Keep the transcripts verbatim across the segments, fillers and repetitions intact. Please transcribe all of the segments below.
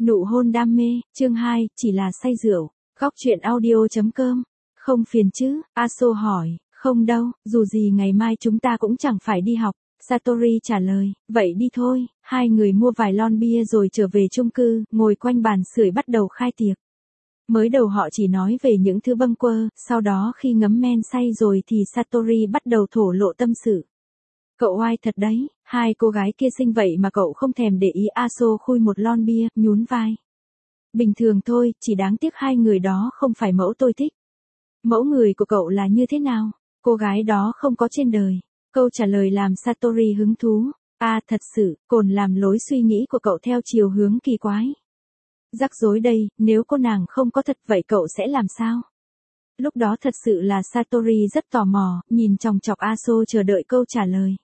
Nụ hôn đam mê, chương hai, chỉ là say rượu. Góc truyện audio.com. Không phiền chứ, Aso hỏi, không đâu, dù gì ngày mai chúng ta cũng chẳng phải đi học. Satori trả lời, vậy đi thôi. Hai người mua vài lon bia rồi trở về chung cư, ngồi quanh bàn sưởi bắt đầu khai tiệc. Mới đầu họ chỉ nói về những thứ bâng quơ, sau đó khi ngấm men say rồi thì Satori bắt đầu thổ lộ tâm sự. Cậu oai thật đấy, hai cô gái kia xinh vậy mà cậu không thèm để ý. Aso khui một lon bia, nhún vai. Bình thường thôi, chỉ đáng tiếc hai người đó không phải mẫu tôi thích. Mẫu người của cậu là như thế nào? Cô gái đó không có trên đời. Câu trả lời làm Satori hứng thú. À thật sự, cồn làm lối suy nghĩ của cậu theo chiều hướng kỳ quái. Rắc rối đây, nếu cô nàng không có thật vậy cậu sẽ làm sao? Lúc đó thật sự là Satori rất tò mò, nhìn chòng chọc Aso chờ đợi câu trả lời.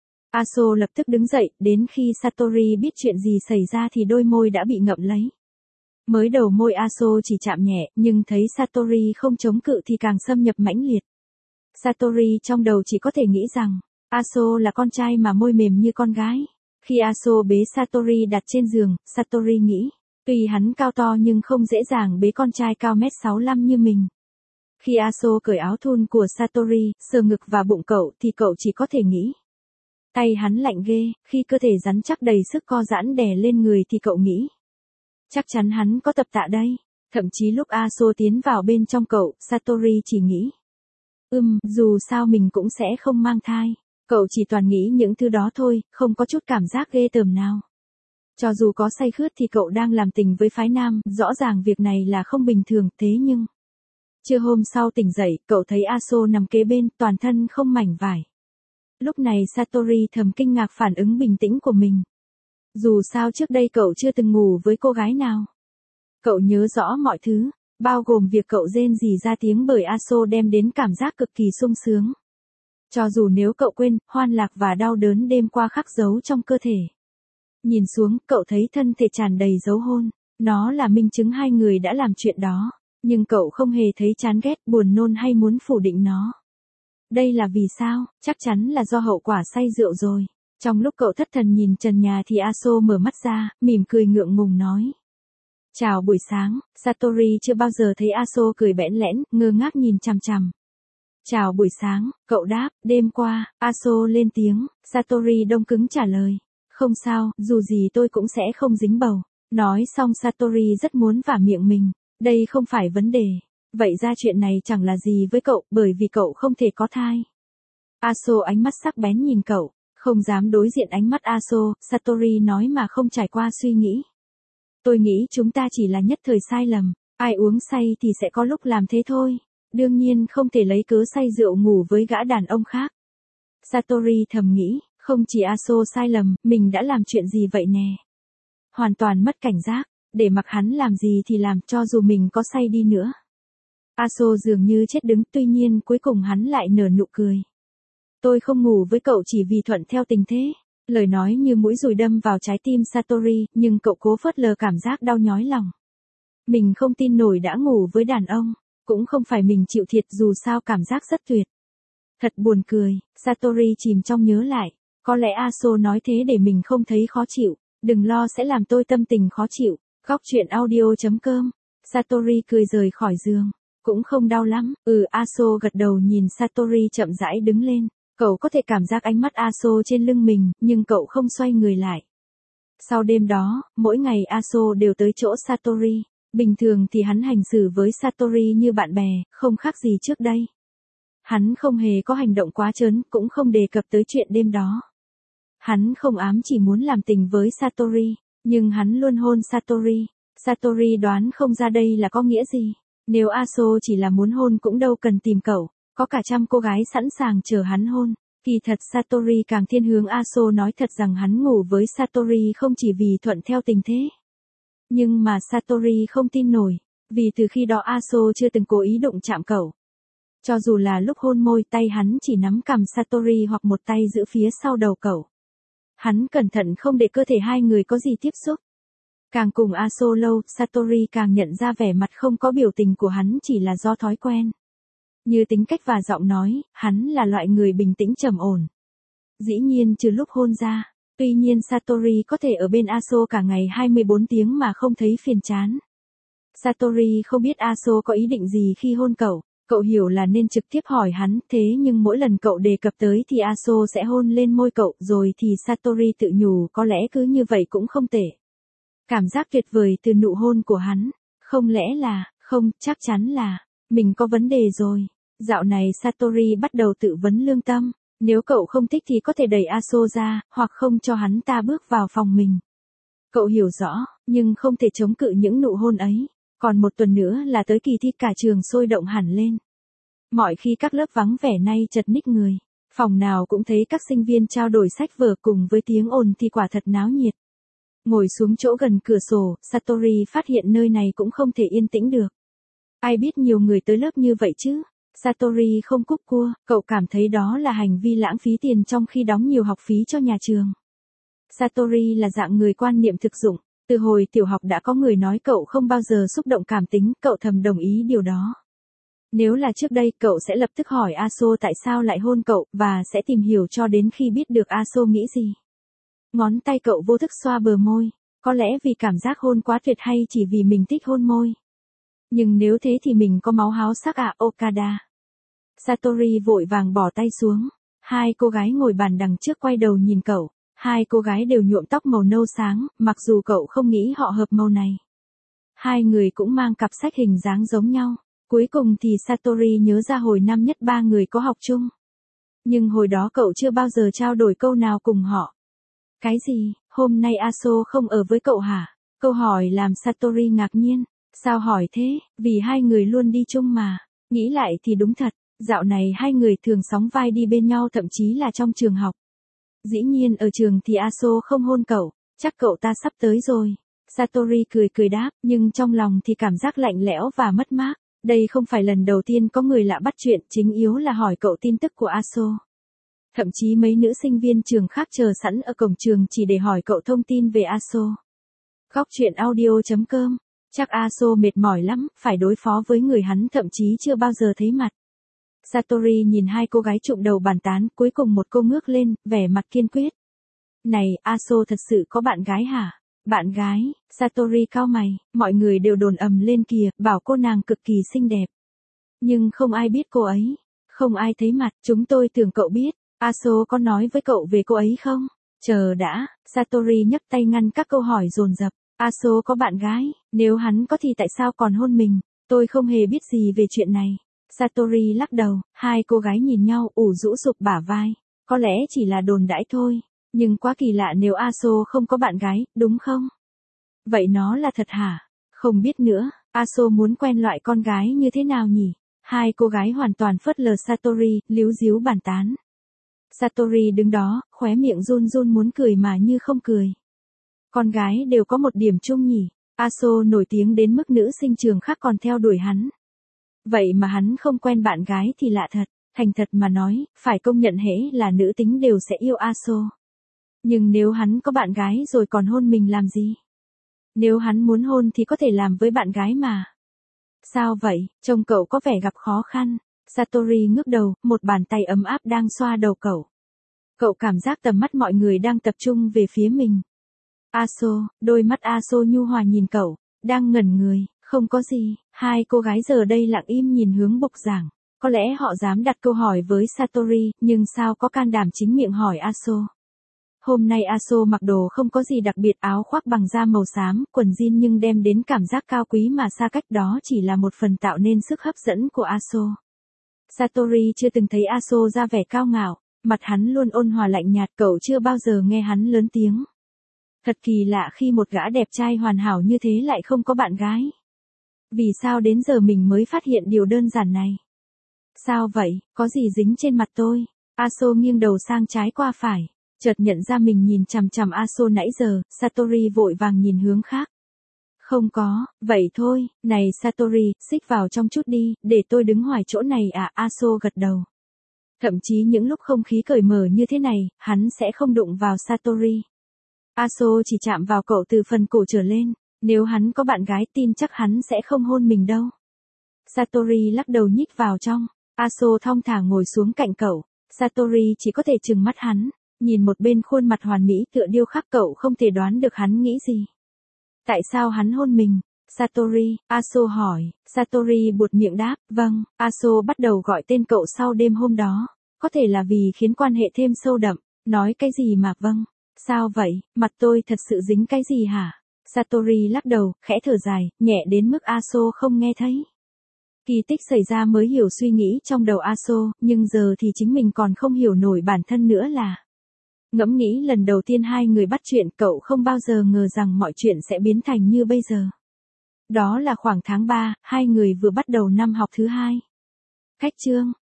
Aso lập tức đứng dậy, đến khi Satori biết chuyện gì xảy ra thì đôi môi đã bị ngậm lấy. Mới đầu môi Aso chỉ chạm nhẹ, nhưng thấy Satori không chống cự thì càng xâm nhập mãnh liệt. Satori trong đầu chỉ có thể nghĩ rằng, Aso là con trai mà môi mềm như con gái. Khi Aso bế Satori đặt trên giường, Satori nghĩ, tuy hắn cao to nhưng không dễ dàng bế con trai cao mét sáu lăm như mình. Khi Aso cởi áo thun của Satori, sờ ngực và bụng cậu thì cậu chỉ có thể nghĩ. Tay hắn lạnh ghê, khi cơ thể rắn chắc đầy sức co giãn đè lên người thì cậu nghĩ. Chắc chắn hắn có tập tạ đây. Thậm chí lúc Aso tiến vào bên trong cậu, Satori chỉ nghĩ. Ừm, dù sao mình cũng sẽ không mang thai. Cậu chỉ toàn nghĩ những thứ đó thôi, không có chút cảm giác ghê tởm nào. Cho dù có say khướt thì cậu đang làm tình với phái nam, rõ ràng việc này là không bình thường, thế nhưng. Trưa hôm sau tỉnh dậy, cậu thấy Aso nằm kế bên, toàn thân không mảnh vải. Lúc này Satori thầm kinh ngạc phản ứng bình tĩnh của mình. Dù sao trước đây cậu chưa từng ngủ với cô gái nào. Cậu nhớ rõ mọi thứ, bao gồm việc cậu rên rỉ ra tiếng bởi Aso đem đến cảm giác cực kỳ sung sướng. Cho dù nếu cậu quên, hoan lạc và đau đớn đêm qua khắc dấu trong cơ thể. Nhìn xuống, cậu thấy thân thể tràn đầy dấu hôn. Nó là minh chứng hai người đã làm chuyện đó. Nhưng cậu không hề thấy chán ghét, buồn nôn hay muốn phủ định nó. Đây là vì sao? Chắc chắn là do hậu quả say rượu rồi. Trong lúc cậu thất thần nhìn trần nhà thì Aso mở mắt ra, mỉm cười ngượng ngùng nói. Chào buổi sáng, Satori chưa bao giờ thấy Aso cười bẽn lẽn, ngơ ngác nhìn chằm chằm. Chào buổi sáng, cậu đáp, đêm qua, Aso lên tiếng, Satori đông cứng trả lời. Không sao, dù gì tôi cũng sẽ không dính bầu. Nói xong Satori rất muốn vả miệng mình. Đây không phải vấn đề. Vậy ra chuyện này chẳng là gì với cậu, bởi vì cậu không thể có thai. Aso ánh mắt sắc bén nhìn cậu, không dám đối diện ánh mắt Aso, Satori nói mà không trải qua suy nghĩ. Tôi nghĩ chúng ta chỉ là nhất thời sai lầm, ai uống say thì sẽ có lúc làm thế thôi. Đương nhiên không thể lấy cớ say rượu ngủ với gã đàn ông khác. Satori thầm nghĩ, không chỉ Aso sai lầm, mình đã làm chuyện gì vậy nè. Hoàn toàn mất cảnh giác, để mặc hắn làm gì thì làm cho dù mình có say đi nữa. Aso dường như chết đứng, tuy nhiên cuối cùng hắn lại nở nụ cười. Tôi không ngủ với cậu chỉ vì thuận theo tình thế. Lời nói như mũi dùi đâm vào trái tim Satori, nhưng cậu cố phớt lờ cảm giác đau nhói lòng. Mình không tin nổi đã ngủ với đàn ông, cũng không phải mình chịu thiệt dù sao cảm giác rất tuyệt. Thật buồn cười, Satori chìm trong nhớ lại, có lẽ Aso nói thế để mình không thấy khó chịu, đừng lo sẽ làm tôi tâm tình khó chịu. Góc truyện audio.com. Satori cười rời khỏi giường. Cũng không đau lắm. Ừ, Aso gật đầu nhìn Satori chậm rãi đứng lên. Cậu có thể cảm giác ánh mắt Aso trên lưng mình, nhưng cậu không xoay người lại. Sau đêm đó, mỗi ngày Aso đều tới chỗ Satori. Bình thường thì hắn hành xử với Satori như bạn bè, không khác gì trước đây. Hắn không hề có hành động quá trớn, cũng không đề cập tới chuyện đêm đó. Hắn không ám chỉ muốn làm tình với Satori, nhưng hắn luôn hôn Satori. Satori đoán không ra đây là có nghĩa gì. Nếu Aso chỉ là muốn hôn cũng đâu cần tìm cậu, có cả trăm cô gái sẵn sàng chờ hắn hôn. Kỳ thật Satori càng thiên hướng Aso nói thật rằng hắn ngủ với Satori không chỉ vì thuận theo tình thế. Nhưng mà Satori không tin nổi, vì từ khi đó Aso chưa từng cố ý đụng chạm cậu. Cho dù là lúc hôn môi, tay hắn chỉ nắm cằm Satori hoặc một tay giữ phía sau đầu cậu. Hắn cẩn thận không để cơ thể hai người có gì tiếp xúc. Càng cùng Aso lâu, Satori càng nhận ra vẻ mặt không có biểu tình của hắn chỉ là do thói quen. Như tính cách và giọng nói, hắn là loại người bình tĩnh trầm ổn. Dĩ nhiên trừ lúc hôn ra, Tuy nhiên Satori có thể ở bên Aso cả ngày hai mươi bốn tiếng mà không thấy phiền chán. Satori không biết Aso có ý định gì khi hôn cậu, cậu hiểu là nên trực tiếp hỏi hắn, thế nhưng mỗi lần cậu đề cập tới thì Aso sẽ hôn lên môi cậu, rồi thì Satori tự nhủ có lẽ cứ như vậy cũng không tệ. Cảm giác tuyệt vời từ nụ hôn của hắn, không lẽ là, không, chắc chắn là, mình có vấn đề rồi. Dạo này Satori bắt đầu tự vấn lương tâm, nếu cậu không thích thì có thể đẩy Aso ra, hoặc không cho hắn ta bước vào phòng mình. Cậu hiểu rõ, nhưng không thể chống cự những nụ hôn ấy. Còn một tuần nữa là tới kỳ thi, cả trường sôi động hẳn lên. Mọi khi các lớp vắng vẻ nay chật ních người, phòng nào cũng thấy các sinh viên trao đổi sách vở cùng với tiếng ồn thì quả thật náo nhiệt. Ngồi xuống chỗ gần cửa sổ, Satori phát hiện nơi này cũng không thể yên tĩnh được. Ai biết nhiều người tới lớp như vậy chứ? Satori không cúp cua, cậu cảm thấy đó là hành vi lãng phí tiền trong khi đóng nhiều học phí cho nhà trường. Satori là dạng người quan niệm thực dụng. Từ hồi tiểu học đã có người nói cậu không bao giờ xúc động cảm tính, cậu thầm đồng ý điều đó. Nếu là trước đây, cậu sẽ lập tức hỏi Aso tại sao lại hôn cậu, và sẽ tìm hiểu cho đến khi biết được Aso nghĩ gì. Ngón tay cậu vô thức xoa bờ môi, có lẽ vì cảm giác hôn quá tuyệt hay chỉ vì mình thích hôn môi. Nhưng nếu thế thì mình có máu háo sắc à, Okada. Satori vội vàng bỏ tay xuống. Hai cô gái ngồi bàn đằng trước quay đầu nhìn cậu. Hai cô gái đều nhuộm tóc màu nâu sáng, mặc dù cậu không nghĩ họ hợp màu này. Hai người cũng mang cặp sách hình dáng giống nhau. Cuối cùng thì Satori nhớ ra hồi năm nhất ba người có học chung. Nhưng hồi đó cậu chưa bao giờ trao đổi câu nào cùng họ. Cái gì, hôm nay Aso không ở với cậu hả? Câu hỏi làm Satori ngạc nhiên. Sao hỏi thế, vì hai người luôn đi chung mà. Nghĩ lại thì đúng thật, dạo này hai người thường sóng vai đi bên nhau, thậm chí là trong trường học. Dĩ nhiên ở trường thì Aso không hôn cậu, chắc cậu ta sắp tới rồi. Satori cười cười đáp, nhưng trong lòng thì cảm giác lạnh lẽo và mất mát. Đây không phải lần đầu tiên có người lạ bắt chuyện, chính yếu là hỏi cậu tin tức của Aso. Thậm chí mấy nữ sinh viên trường khác chờ sẵn ở cổng trường chỉ để hỏi cậu thông tin về Aso. Góc truyện audio chấm com. Chắc Aso mệt mỏi lắm, phải đối phó với người hắn thậm chí chưa bao giờ thấy mặt. Satori nhìn hai cô gái trụm đầu bàn tán, cuối cùng một cô ngước lên, vẻ mặt kiên quyết. Này, Aso thật sự có bạn gái hả? Bạn gái, Satori cau mày, mọi người đều đồn ầm lên kìa, bảo cô nàng cực kỳ xinh đẹp. Nhưng không ai biết cô ấy, không ai thấy mặt, chúng tôi tưởng cậu biết. Aso có nói với cậu về cô ấy không? Chờ đã, Satori nhấc tay ngăn các câu hỏi dồn dập. Aso có bạn gái, nếu hắn có thì tại sao còn hôn mình? Tôi không hề biết gì về chuyện này. Satori lắc đầu, hai cô gái nhìn nhau ủ rũ sụp bả vai. Có lẽ chỉ là đồn đãi thôi, nhưng quá kỳ lạ nếu Aso không có bạn gái, đúng không? Vậy nó là thật hả? Không biết nữa, Aso muốn quen loại con gái như thế nào nhỉ? Hai cô gái hoàn toàn phớt lờ Satori, líu díu bàn tán. Satori đứng đó, khóe miệng run run muốn cười mà như không cười. Con gái đều có một điểm chung nhỉ, Aso nổi tiếng đến mức nữ sinh trường khác còn theo đuổi hắn. Vậy mà hắn không quen bạn gái thì lạ thật, thành thật mà nói, phải công nhận hễ là nữ tính đều sẽ yêu Aso. Nhưng nếu hắn có bạn gái rồi còn hôn mình làm gì? Nếu hắn muốn hôn thì có thể làm với bạn gái mà. Sao vậy, trông cậu có vẻ gặp khó khăn. Satori ngước đầu, một bàn tay ấm áp đang xoa đầu cậu. Cậu cảm giác tầm mắt mọi người đang tập trung về phía mình. Aso, đôi mắt Aso nhu hòa nhìn cậu, đang ngẩn người, không có gì. Hai cô gái giờ đây lặng im nhìn hướng bục giảng. Có lẽ họ dám đặt câu hỏi với Satori, nhưng sao có can đảm chính miệng hỏi Aso. Hôm nay Aso mặc đồ không có gì đặc biệt, áo khoác bằng da màu xám, quần jean nhưng đem đến cảm giác cao quý mà xa cách, đó chỉ là một phần tạo nên sức hấp dẫn của Aso. Satori chưa từng thấy Aso ra vẻ cao ngạo, mặt hắn luôn ôn hòa lạnh nhạt, cậu chưa bao giờ nghe hắn lớn tiếng. Thật kỳ lạ khi một gã đẹp trai hoàn hảo như thế lại không có bạn gái. Vì sao đến giờ mình mới phát hiện điều đơn giản này? Sao vậy, có gì dính trên mặt tôi? Aso nghiêng đầu sang trái qua phải, chợt nhận ra mình nhìn chằm chằm Aso nãy giờ, Satori vội vàng nhìn hướng khác. Không có, vậy thôi, này Satori, xích vào trong chút đi, để tôi đứng ngoài chỗ này à, Aso gật đầu. Thậm chí những lúc không khí cởi mở như thế này, hắn sẽ không đụng vào Satori. Aso chỉ chạm vào cậu từ phần cổ trở lên, nếu hắn có bạn gái tin chắc hắn sẽ không hôn mình đâu. Satori lắc đầu nhích vào trong, Aso thong thả ngồi xuống cạnh cậu, Satori chỉ có thể trừng mắt hắn, Nhìn một bên khuôn mặt hoàn mỹ tựa điêu khắc cậu không thể đoán được hắn nghĩ gì. Tại sao hắn hôn mình? Satori, Aso hỏi. Satori buột miệng đáp, vâng. Aso bắt đầu gọi tên cậu sau đêm hôm đó. Có thể là vì khiến quan hệ thêm sâu đậm. Nói cái gì mà vâng? Sao vậy, mặt tôi thật sự dính cái gì hả? Satori lắc đầu, khẽ thở dài, nhẹ đến mức Aso không nghe thấy. Kỳ tích xảy ra mới hiểu suy nghĩ trong đầu Aso, nhưng giờ thì chính mình còn không hiểu nổi bản thân nữa là. Ngẫm nghĩ lần đầu tiên hai người bắt chuyện, cậu không bao giờ ngờ rằng mọi chuyện sẽ biến thành như bây giờ. Đó là khoảng tháng ba, hai người vừa bắt đầu năm học thứ hai. Cách chương